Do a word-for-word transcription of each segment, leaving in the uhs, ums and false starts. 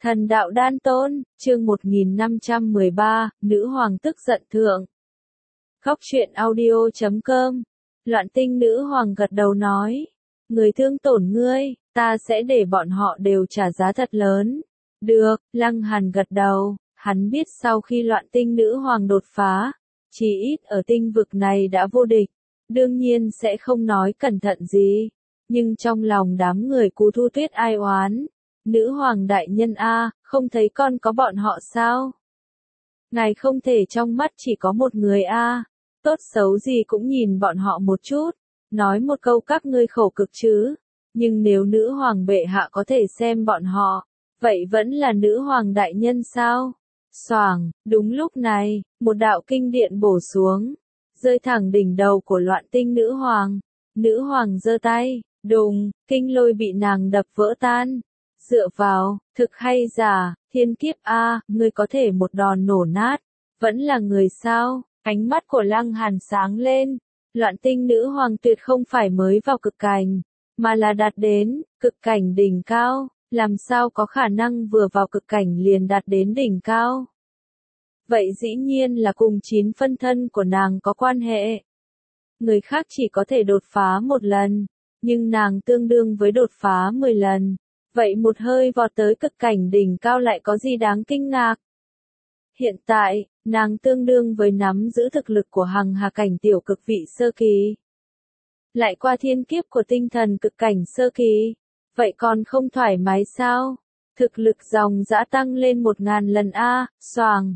Thần đạo đan tôn, chương một nghìn năm trăm mười ba, nữ hoàng tức giận thượng. Góc truyện audio chấm com. Loạn tinh nữ hoàng gật đầu nói. Người thương tổn ngươi, ta sẽ để bọn họ đều trả giá thật lớn. Được, Lăng Hàn gật đầu, hắn biết sau khi loạn tinh nữ hoàng đột phá, chỉ ít ở tinh vực này đã vô địch, đương nhiên sẽ không nói cẩn thận gì. Nhưng trong lòng đám người Cú Thu Tuyết ai oán. Nữ hoàng đại nhân a, không thấy con có bọn họ sao? Ngài không thể trong mắt chỉ có một người a, tốt xấu gì cũng nhìn bọn họ một chút, nói một câu các ngươi khổ cực chứ. Nhưng nếu nữ hoàng bệ hạ có thể xem bọn họ, vậy vẫn là nữ hoàng đại nhân sao? Xoàng, đúng lúc này, một đạo kinh điện bổ xuống, rơi thẳng đỉnh đầu của loạn tinh nữ hoàng. Nữ hoàng giơ tay, đùng, kinh lôi bị nàng đập vỡ tan. Dựa vào, thực hay giả, thiên kiếp a, ngươi có thể một đòn nổ nát, vẫn là người sao? Ánh mắt của Lăng Hàn sáng lên, loạn tinh nữ hoàng tuyệt không phải mới vào cực cảnh, mà là đạt đến cực cảnh đỉnh cao, làm sao có khả năng vừa vào cực cảnh liền đạt đến đỉnh cao? Vậy dĩ nhiên là cùng chín phân thân của nàng có quan hệ. Người khác chỉ có thể đột phá một lần, nhưng nàng tương đương với đột phá mười lần. Vậy một hơi vọt tới cực cảnh đỉnh cao lại có gì đáng kinh ngạc? Hiện tại, nàng tương đương với nắm giữ thực lực của hằng hà cảnh tiểu cực vị sơ kỳ. Lại qua thiên kiếp của tinh thần cực cảnh sơ kỳ. Vậy còn không thoải mái sao? Thực lực dòng dã tăng lên một ngàn lần a, xoàng.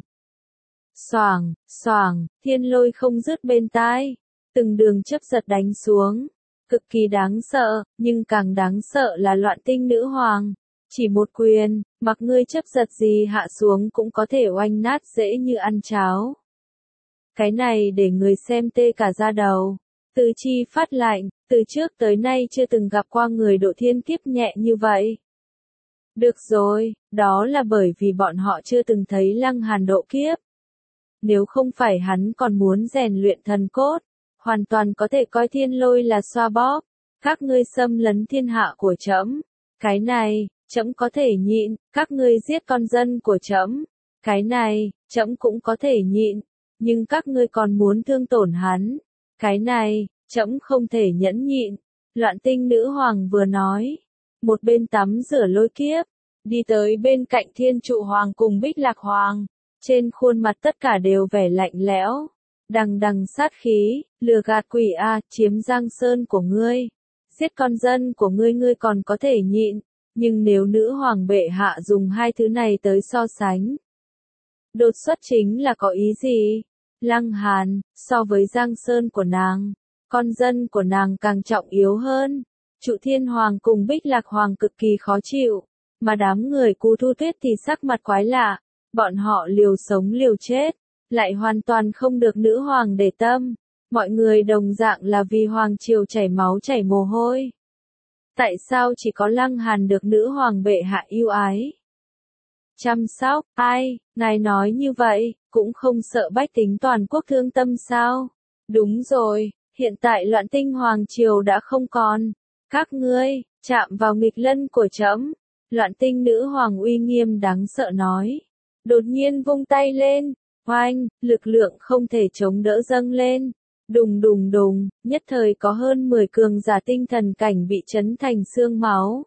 Xoàng, xoàng, thiên lôi không dứt bên tai. Từng đường chớp giật đánh xuống. Cực kỳ đáng sợ, nhưng càng đáng sợ là loạn tinh nữ hoàng. Chỉ một quyền, mặc ngươi chấp giật gì hạ xuống cũng có thể oanh nát dễ như ăn cháo. Cái này để người xem tê cả da đầu. Tứ chi phát lạnh, từ trước tới nay chưa từng gặp qua người độ thiên kiếp nhẹ như vậy. Được rồi, đó là bởi vì bọn họ chưa từng thấy Lăng Hàn độ kiếp. Nếu không phải hắn còn muốn rèn luyện thần cốt, hoàn toàn có thể coi thiên lôi là xoa bóp. Các ngươi xâm lấn thiên hạ của trẫm, cái này, trẫm có thể nhịn. Các ngươi giết con dân của trẫm, cái này, trẫm cũng có thể nhịn. Nhưng các ngươi còn muốn thương tổn hắn, cái này, trẫm không thể nhẫn nhịn. Loạn tinh nữ hoàng vừa nói, một bên tắm rửa lôi kiếp, đi tới bên cạnh Thiên Trụ Hoàng cùng Bích Lạc Hoàng, trên khuôn mặt tất cả đều vẻ lạnh lẽo. Đằng đằng sát khí, lừa gạt quỷ a, chiếm Giang Sơn của ngươi, giết con dân của ngươi ngươi còn có thể nhịn, nhưng nếu nữ hoàng bệ hạ dùng hai thứ này tới so sánh, đột xuất chính là có ý gì? Lăng Hàn, so với Giang Sơn của nàng, con dân của nàng càng trọng yếu hơn. Trụ Thiên Hoàng cùng Bích Lạc Hoàng cực kỳ khó chịu, mà đám người Cú Thu Tuyết thì sắc mặt quái lạ, bọn họ liều sống liều chết. Lại hoàn toàn không được nữ hoàng để tâm, mọi người đồng dạng là vì hoàng triều chảy máu chảy mồ hôi. Tại sao chỉ có Lăng Hàn được nữ hoàng bệ hạ yêu ái? Chăm sóc, ai, ngài nói như vậy, cũng không sợ bách tính toàn quốc thương tâm sao? Đúng rồi, hiện tại loạn tinh hoàng triều đã không còn. Các ngươi, chạm vào nghịch lân của trẫm. Loạn tinh nữ hoàng uy nghiêm đáng sợ nói. Đột nhiên vung tay lên. Oanh, lực lượng không thể chống đỡ dâng lên. Đùng đùng đùng, nhất thời có hơn mười cường giả tinh thần cảnh bị chấn thành xương máu.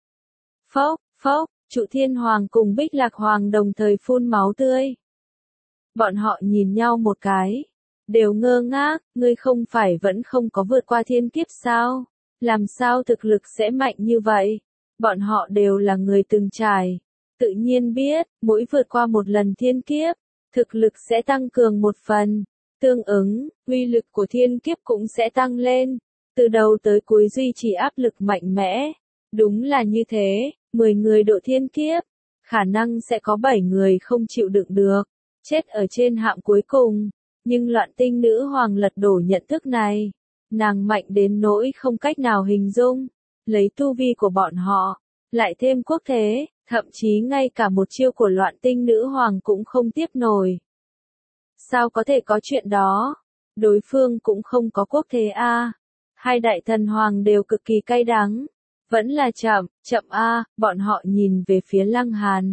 Phốc, phốc, Trụ Thiên Hoàng cùng Bích Lạc Hoàng đồng thời phun máu tươi. Bọn họ nhìn nhau một cái, đều ngơ ngác, ngươi không phải vẫn không có vượt qua thiên kiếp sao? Làm sao thực lực sẽ mạnh như vậy? Bọn họ đều là người từng trải, tự nhiên biết, mỗi vượt qua một lần thiên kiếp, thực lực sẽ tăng cường một phần, tương ứng, uy lực của thiên kiếp cũng sẽ tăng lên, từ đầu tới cuối duy trì áp lực mạnh mẽ. Đúng là như thế, mười người độ thiên kiếp, khả năng sẽ có bảy người không chịu đựng được, chết ở trên hạng cuối cùng. Nhưng loạn tinh nữ hoàng lật đổ nhận thức này, nàng mạnh đến nỗi không cách nào hình dung, lấy tu vi của bọn họ, lại thêm quốc thế. Thậm chí ngay cả một chiêu của loạn tinh nữ hoàng cũng không tiếp nổi. Sao có thể có chuyện đó? Đối phương cũng không có quốc thế a. Hai đại thần hoàng đều cực kỳ cay đắng. Vẫn là chậm, chậm a, bọn họ nhìn về phía Lăng Hàn.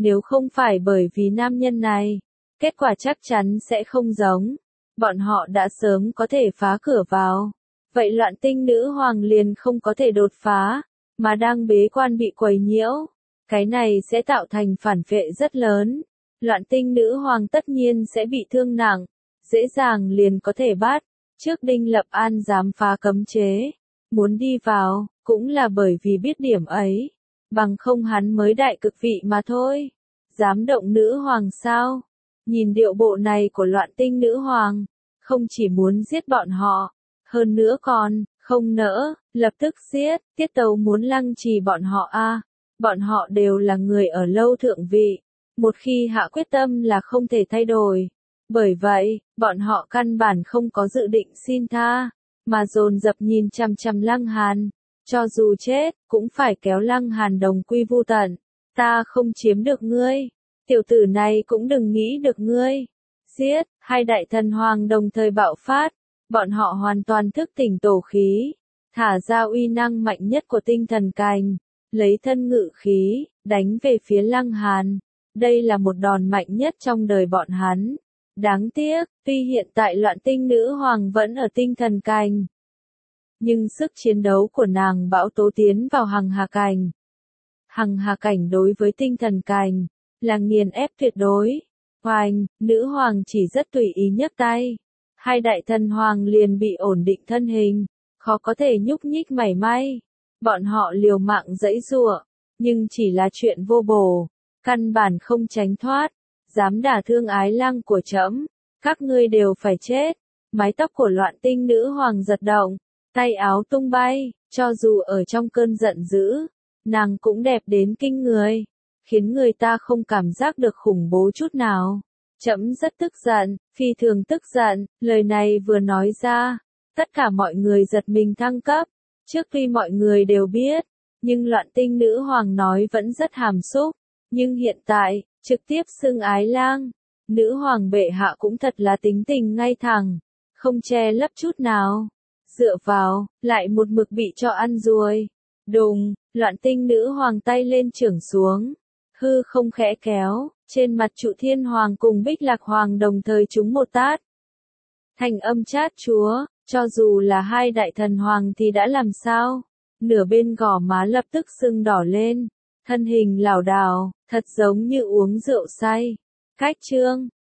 Nếu không phải bởi vì nam nhân này, kết quả chắc chắn sẽ không giống. Bọn họ đã sớm có thể phá cửa vào. Vậy loạn tinh nữ hoàng liền không có thể đột phá, mà đang bế quan bị quấy nhiễu. Cái này sẽ tạo thành phản vệ rất lớn. Loạn tinh nữ hoàng tất nhiên sẽ bị thương nặng, dễ dàng liền có thể bắt. Trước Đinh Lập An dám phá cấm chế, muốn đi vào, cũng là bởi vì biết điểm ấy. Bằng không hắn mới đại cực vị mà thôi. Dám động nữ hoàng sao? Nhìn điệu bộ này của loạn tinh nữ hoàng, không chỉ muốn giết bọn họ, hơn nữa còn, không nỡ, lập tức giết, tiết tấu muốn lăng trì bọn họ a. Bọn họ đều là người ở lâu thượng vị, một khi hạ quyết tâm là không thể thay đổi. Bởi vậy, bọn họ căn bản không có dự định xin tha, mà dồn dập nhìn chằm chằm Lăng Hàn, cho dù chết, cũng phải kéo Lăng Hàn đồng quy vu tận. Ta không chiếm được ngươi, tiểu tử này cũng đừng nghĩ được ngươi. Giết, hai đại thần hoàng đồng thời bạo phát, bọn họ hoàn toàn thức tỉnh tổ khí, thả ra uy năng mạnh nhất của tinh thần cành, lấy thân ngự khí, đánh về phía Lăng Hàn. Đây là một đòn mạnh nhất trong đời bọn hắn. Đáng tiếc, tuy hiện tại loạn tinh nữ hoàng vẫn ở tinh thần cành, nhưng sức chiến đấu của nàng bão tố tiến vào hằng hà cảnh. Hằng hà cảnh đối với tinh thần cành, là nghiền ép tuyệt đối. Hoành, nữ hoàng chỉ rất tùy ý nhấc tay. Hai đại thần hoàng liền bị ổn định thân hình, khó có thể nhúc nhích mảy may. Bọn họ liều mạng giãy giụa, nhưng chỉ là chuyện vô bổ, căn bản không tránh thoát. Dám đả thương ái lăng của trẫm, các ngươi đều phải chết. Mái tóc của loạn tinh nữ hoàng giật động, tay áo tung bay, cho dù ở trong cơn giận dữ, nàng cũng đẹp đến kinh người, khiến người ta không cảm giác được khủng bố chút nào. Trẫm rất tức giận, phi thường tức giận, lời này vừa nói ra, tất cả mọi người giật mình thăng cấp. Trước khi mọi người đều biết, nhưng loạn tinh nữ hoàng nói vẫn rất hàm xúc, nhưng hiện tại, trực tiếp xưng ái lang, nữ hoàng bệ hạ cũng thật là tính tình ngay thẳng, không che lấp chút nào. Dựa vào, lại một mực bị cho ăn ruồi. Đùng, loạn tinh nữ hoàng tay lên chưởng xuống, hư không khẽ kéo, trên mặt Trụ Thiên Hoàng cùng Bích Lạc Hoàng đồng thời trúng một tát. Thành âm chát chúa, cho dù là hai đại thần hoàng thì đã làm sao? Nửa bên gò má lập tức sưng đỏ lên, thân hình lảo đảo, thật giống như uống rượu say. Cách chương